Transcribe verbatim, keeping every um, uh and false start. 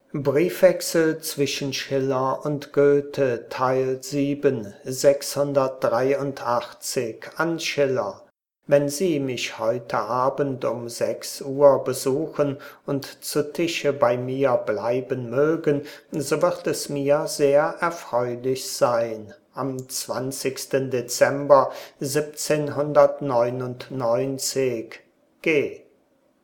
Briefwechsel zwischen Schiller und Goethe, Teil sieben, sechshundertdreiundachtzig an Schiller. Wenn Sie mich heute Abend um sechs Uhr besuchen und zu Tische bei mir bleiben mögen, so wird es mir sehr erfreulich sein. Am zwanzigsten Dezember siebzehnhundertneunundneunzig. G